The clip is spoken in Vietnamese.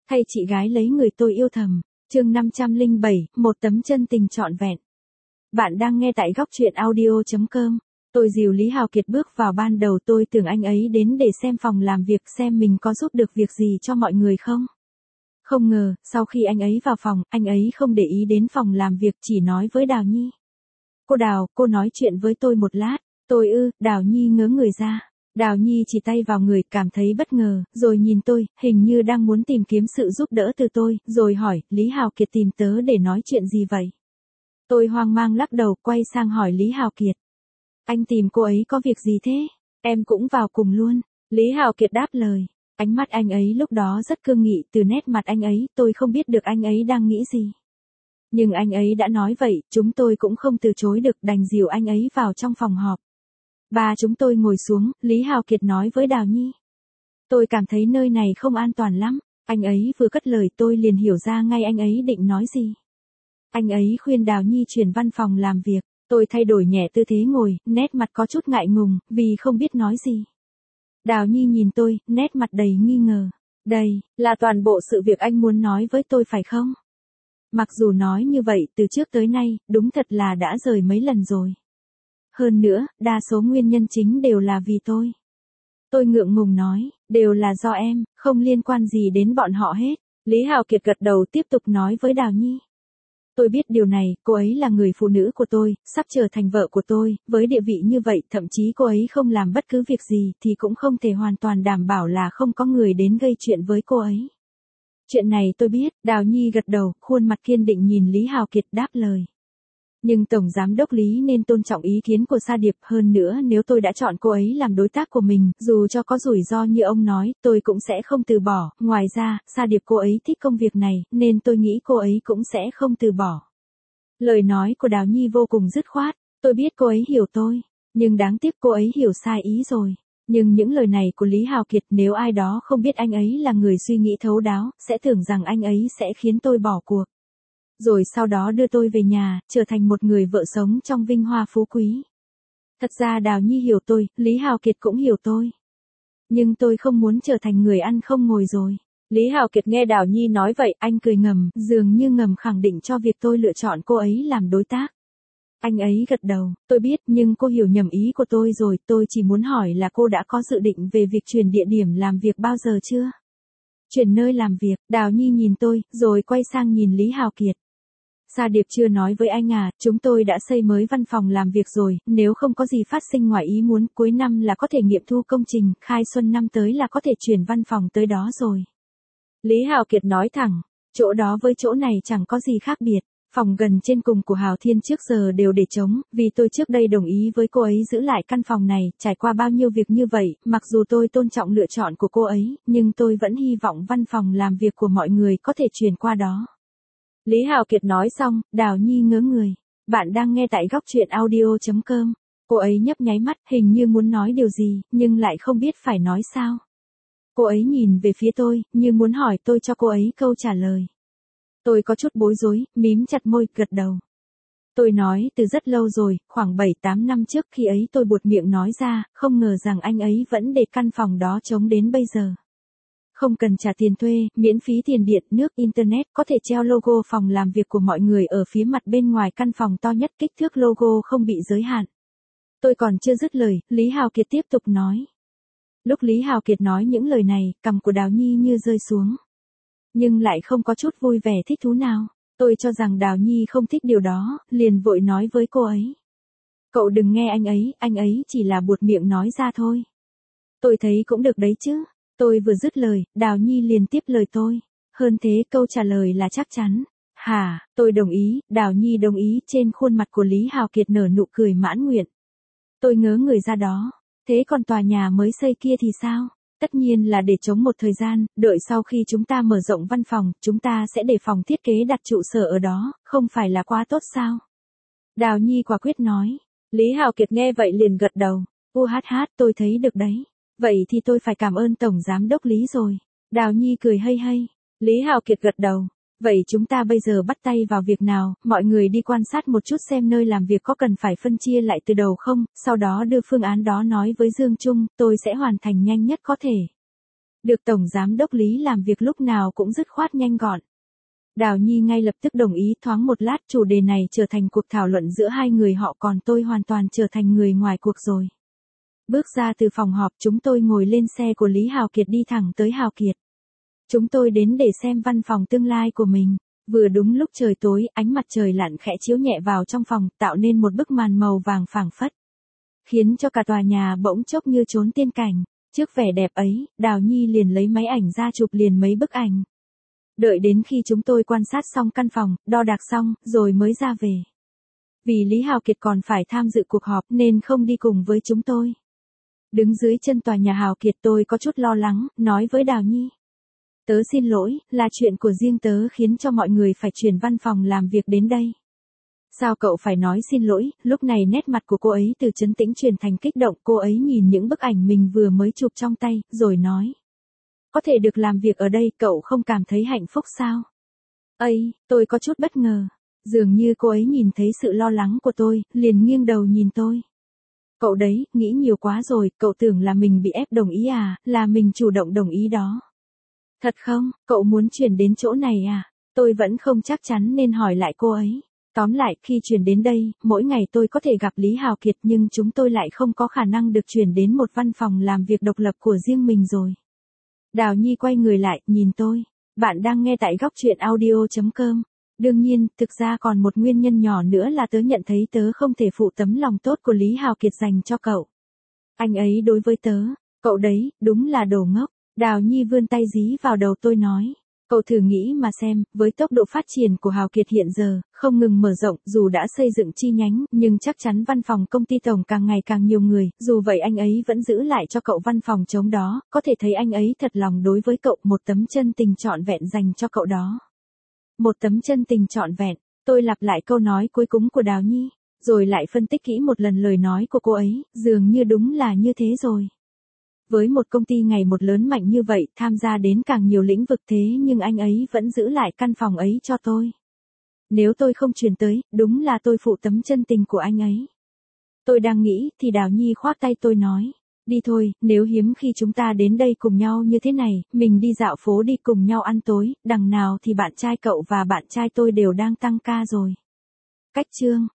Thay chị gái lấy người tôi yêu thầm. Chương 507, một tấm chân tình trọn vẹn. Bạn đang nghe tại góc truyện audio.com. Tôi dìu Lý Hào Kiệt bước vào. Ban đầu tôi tưởng anh ấy đến để xem phòng làm việc, xem mình có giúp được việc gì cho mọi người không. Không ngờ, sau khi anh ấy vào phòng, anh ấy không để ý đến phòng làm việc, chỉ nói với Đào Nhi. Cô Đào, cô nói chuyện với tôi một lát. Đào Nhi ngớ người ra. Đào Nhi chỉ tay vào người, cảm thấy bất ngờ, rồi nhìn tôi, hình như đang muốn tìm kiếm sự giúp đỡ từ tôi, rồi hỏi, Lý Hào Kiệt tìm tớ để nói chuyện gì vậy? Tôi hoang mang lắc đầu, quay sang hỏi Lý Hào Kiệt. Anh tìm cô ấy có việc gì thế? Em cũng vào cùng luôn. Lý Hào Kiệt đáp lời. Ánh mắt anh ấy lúc đó rất cương nghị, từ nét mặt anh ấy, tôi không biết được anh ấy đang nghĩ gì. Nhưng anh ấy đã nói vậy, chúng tôi cũng không từ chối được, đành dìu anh ấy vào trong phòng họp. Ba chúng tôi ngồi xuống, Lý Hào Kiệt nói với Đào Nhi. Tôi cảm thấy nơi này không an toàn lắm. Anh ấy vừa cất lời tôi liền hiểu ra ngay anh ấy định nói gì. Anh ấy khuyên Đào Nhi chuyển văn phòng làm việc. Tôi thay đổi nhẹ tư thế ngồi, nét mặt có chút ngại ngùng, vì không biết nói gì. Đào Nhi nhìn tôi, nét mặt đầy nghi ngờ. Đây, là toàn bộ sự việc anh muốn nói với tôi phải không? Mặc dù nói như vậy từ trước tới nay, đúng thật là đã rời mấy lần rồi. Hơn nữa, đa số nguyên nhân chính đều là vì tôi. Tôi ngượng ngùng nói, đều là do em, không liên quan gì đến bọn họ hết. Lý Hào Kiệt gật đầu tiếp tục nói với Đào Nhi. Tôi biết điều này, cô ấy là người phụ nữ của tôi, sắp trở thành vợ của tôi, với địa vị như vậy, thậm chí cô ấy không làm bất cứ việc gì thì cũng không thể hoàn toàn đảm bảo là không có người đến gây chuyện với cô ấy. Chuyện này tôi biết, Đào Nhi gật đầu, khuôn mặt kiên định nhìn Lý Hào Kiệt đáp lời. Nhưng Tổng Giám đốc Lý nên tôn trọng ý kiến của Sa Điệp, hơn nữa nếu tôi đã chọn cô ấy làm đối tác của mình, dù cho có rủi ro như ông nói, tôi cũng sẽ không từ bỏ, ngoài ra, Sa Điệp cô ấy thích công việc này, nên tôi nghĩ cô ấy cũng sẽ không từ bỏ. Lời nói của Đào Nhi vô cùng dứt khoát, tôi biết cô ấy hiểu tôi, nhưng đáng tiếc cô ấy hiểu sai ý rồi. Nhưng những lời này của Lý Hào Kiệt nếu ai đó không biết anh ấy là người suy nghĩ thấu đáo, sẽ tưởng rằng anh ấy sẽ khiến tôi bỏ cuộc. Rồi sau đó đưa tôi về nhà, trở thành một người vợ sống trong vinh hoa phú quý. Thật ra Đào Nhi hiểu tôi, Lý Hào Kiệt cũng hiểu tôi. Nhưng tôi không muốn trở thành người ăn không ngồi rồi. Lý Hào Kiệt nghe Đào Nhi nói vậy, anh cười ngầm, dường như ngầm khẳng định cho việc tôi lựa chọn cô ấy làm đối tác. Anh ấy gật đầu, tôi biết nhưng cô hiểu nhầm ý của tôi rồi, tôi chỉ muốn hỏi là cô đã có dự định về việc chuyển địa điểm làm việc bao giờ chưa? Chuyển nơi làm việc, Đào Nhi nhìn tôi, rồi quay sang nhìn Lý Hào Kiệt. Sa Điệp chưa nói với anh à, chúng tôi đã xây mới văn phòng làm việc rồi, nếu không có gì phát sinh ngoài ý muốn, cuối năm là có thể nghiệm thu công trình, khai xuân năm tới là có thể chuyển văn phòng tới đó rồi. Lý Hào Kiệt nói thẳng, chỗ đó với chỗ này chẳng có gì khác biệt, phòng gần trên cùng của Hào Thiên trước giờ đều để trống, vì tôi trước đây đồng ý với cô ấy giữ lại căn phòng này, trải qua bao nhiêu việc như vậy, mặc dù tôi tôn trọng lựa chọn của cô ấy, nhưng tôi vẫn hy vọng văn phòng làm việc của mọi người có thể chuyển qua đó. Lý Hào Kiệt nói xong, Đào Nhi ngớ người. Bạn đang nghe tại góc truyện audio.com. Cô ấy nhấp nháy mắt, hình như muốn nói điều gì, nhưng lại không biết phải nói sao. Cô ấy nhìn về phía tôi, như muốn hỏi tôi cho cô ấy câu trả lời. Tôi có chút bối rối, mím chặt môi, gật đầu. Tôi nói từ rất lâu rồi, khoảng 7-8 năm trước khi ấy tôi buột miệng nói ra, không ngờ rằng anh ấy vẫn để căn phòng đó trống đến bây giờ. Không cần trả tiền thuê, miễn phí tiền điện, nước, internet, có thể treo logo phòng làm việc của mọi người ở phía mặt bên ngoài căn phòng to nhất, kích thước logo không bị giới hạn. Tôi còn chưa dứt lời, Lý Hào Kiệt tiếp tục nói. Lúc Lý Hào Kiệt nói những lời này, cằm của Đào Nhi như rơi xuống. Nhưng lại không có chút vui vẻ thích thú nào. Tôi cho rằng Đào Nhi không thích điều đó, liền vội nói với cô ấy. Cậu đừng nghe anh ấy chỉ là buột miệng nói ra thôi. Tôi thấy cũng được đấy chứ. Tôi vừa dứt lời, Đào Nhi liền tiếp lời tôi. Hơn thế câu trả lời là chắc chắn. Hả, tôi đồng ý, Đào Nhi đồng ý, trên khuôn mặt của Lý Hào Kiệt nở nụ cười mãn nguyện. Tôi ngớ người ra đó. Thế còn tòa nhà mới xây kia thì sao? Tất nhiên là để trống một thời gian, đợi sau khi chúng ta mở rộng văn phòng, chúng ta sẽ để phòng thiết kế đặt trụ sở ở đó, không phải là quá tốt sao? Đào Nhi quả quyết nói. Lý Hào Kiệt nghe vậy liền gật đầu. Tôi thấy được đấy. Vậy thì tôi phải cảm ơn Tổng Giám đốc Lý rồi. Đào Nhi cười hay hay. Lý Hào Kiệt gật đầu. Vậy chúng ta bây giờ bắt tay vào việc nào, mọi người đi quan sát một chút xem nơi làm việc có cần phải phân chia lại từ đầu không, sau đó đưa phương án đó nói với Dương Trung, tôi sẽ hoàn thành nhanh nhất có thể. Được Tổng Giám đốc Lý làm việc lúc nào cũng dứt khoát nhanh gọn. Đào Nhi ngay lập tức đồng ý, thoáng một lát chủ đề này trở thành cuộc thảo luận giữa hai người họ, còn tôi hoàn toàn trở thành người ngoài cuộc rồi. Bước ra từ phòng họp, chúng tôi ngồi lên xe của Lý Hào Kiệt đi thẳng tới Hào Kiệt. Chúng tôi đến để xem văn phòng tương lai của mình. Vừa đúng lúc trời tối, ánh mặt trời lặn khẽ chiếu nhẹ vào trong phòng, tạo nên một bức màn màu vàng phảng phất, khiến cho cả tòa nhà bỗng chốc như trốn tiên cảnh. Trước vẻ đẹp ấy, Đào Nhi liền lấy máy ảnh ra chụp liền mấy bức ảnh. Đợi đến khi chúng tôi quan sát xong căn phòng, đo đạc xong, rồi mới ra về. Vì Lý Hào Kiệt còn phải tham dự cuộc họp nên không đi cùng với chúng tôi. Đứng dưới chân tòa nhà Hào Kiệt, tôi có chút lo lắng, nói với Đào Nhi. Tớ xin lỗi, là chuyện của riêng tớ khiến cho mọi người phải chuyển văn phòng làm việc đến đây. Sao cậu phải nói xin lỗi? Lúc này nét mặt của cô ấy từ trấn tĩnh chuyển thành kích động, cô ấy nhìn những bức ảnh mình vừa mới chụp trong tay, rồi nói. Có thể được làm việc ở đây, cậu không cảm thấy hạnh phúc sao? Ây, tôi có chút bất ngờ. Dường như cô ấy nhìn thấy sự lo lắng của tôi, liền nghiêng đầu nhìn tôi. Cậu đấy, nghĩ nhiều quá rồi, cậu tưởng là mình bị ép đồng ý à, là mình chủ động đồng ý đó. Thật không, cậu muốn chuyển đến chỗ này à? Tôi vẫn không chắc chắn nên hỏi lại cô ấy. Tóm lại, khi chuyển đến đây, mỗi ngày tôi có thể gặp Lý Hào Kiệt nhưng chúng tôi lại không có khả năng được chuyển đến một văn phòng làm việc độc lập của riêng mình rồi. Đào Nhi quay người lại, nhìn tôi. Bạn đang nghe tại góc truyện audio.com. Đương nhiên, thực ra còn một nguyên nhân nhỏ nữa là tớ nhận thấy tớ không thể phụ tấm lòng tốt của Lý Hào Kiệt dành cho cậu. Anh ấy đối với tớ, cậu đấy, đúng là đồ ngốc. Đào Nhi vươn tay dí vào đầu tôi nói. Cậu thử nghĩ mà xem, với tốc độ phát triển của Hào Kiệt hiện giờ, không ngừng mở rộng, dù đã xây dựng chi nhánh, nhưng chắc chắn văn phòng công ty tổng càng ngày càng nhiều người, dù vậy anh ấy vẫn giữ lại cho cậu văn phòng trống đó, có thể thấy anh ấy thật lòng đối với cậu, một tấm chân tình trọn vẹn dành cho cậu đó. Một tấm chân tình trọn vẹn, tôi lặp lại câu nói cuối cùng của Đào Nhi, rồi lại phân tích kỹ một lần lời nói của cô ấy, dường như đúng là như thế rồi. Với một công ty ngày một lớn mạnh như vậy, tham gia đến càng nhiều lĩnh vực thế nhưng anh ấy vẫn giữ lại căn phòng ấy cho tôi. Nếu tôi không chuyển tới, đúng là tôi phụ tấm chân tình của anh ấy. Tôi đang nghĩ, thì Đào Nhi khoác tay tôi nói. Đi thôi, nếu hiếm khi chúng ta đến đây cùng nhau như thế này, mình đi dạo phố đi cùng nhau ăn tối, đằng nào thì bạn trai cậu và bạn trai tôi đều đang tăng ca rồi. Cách chương.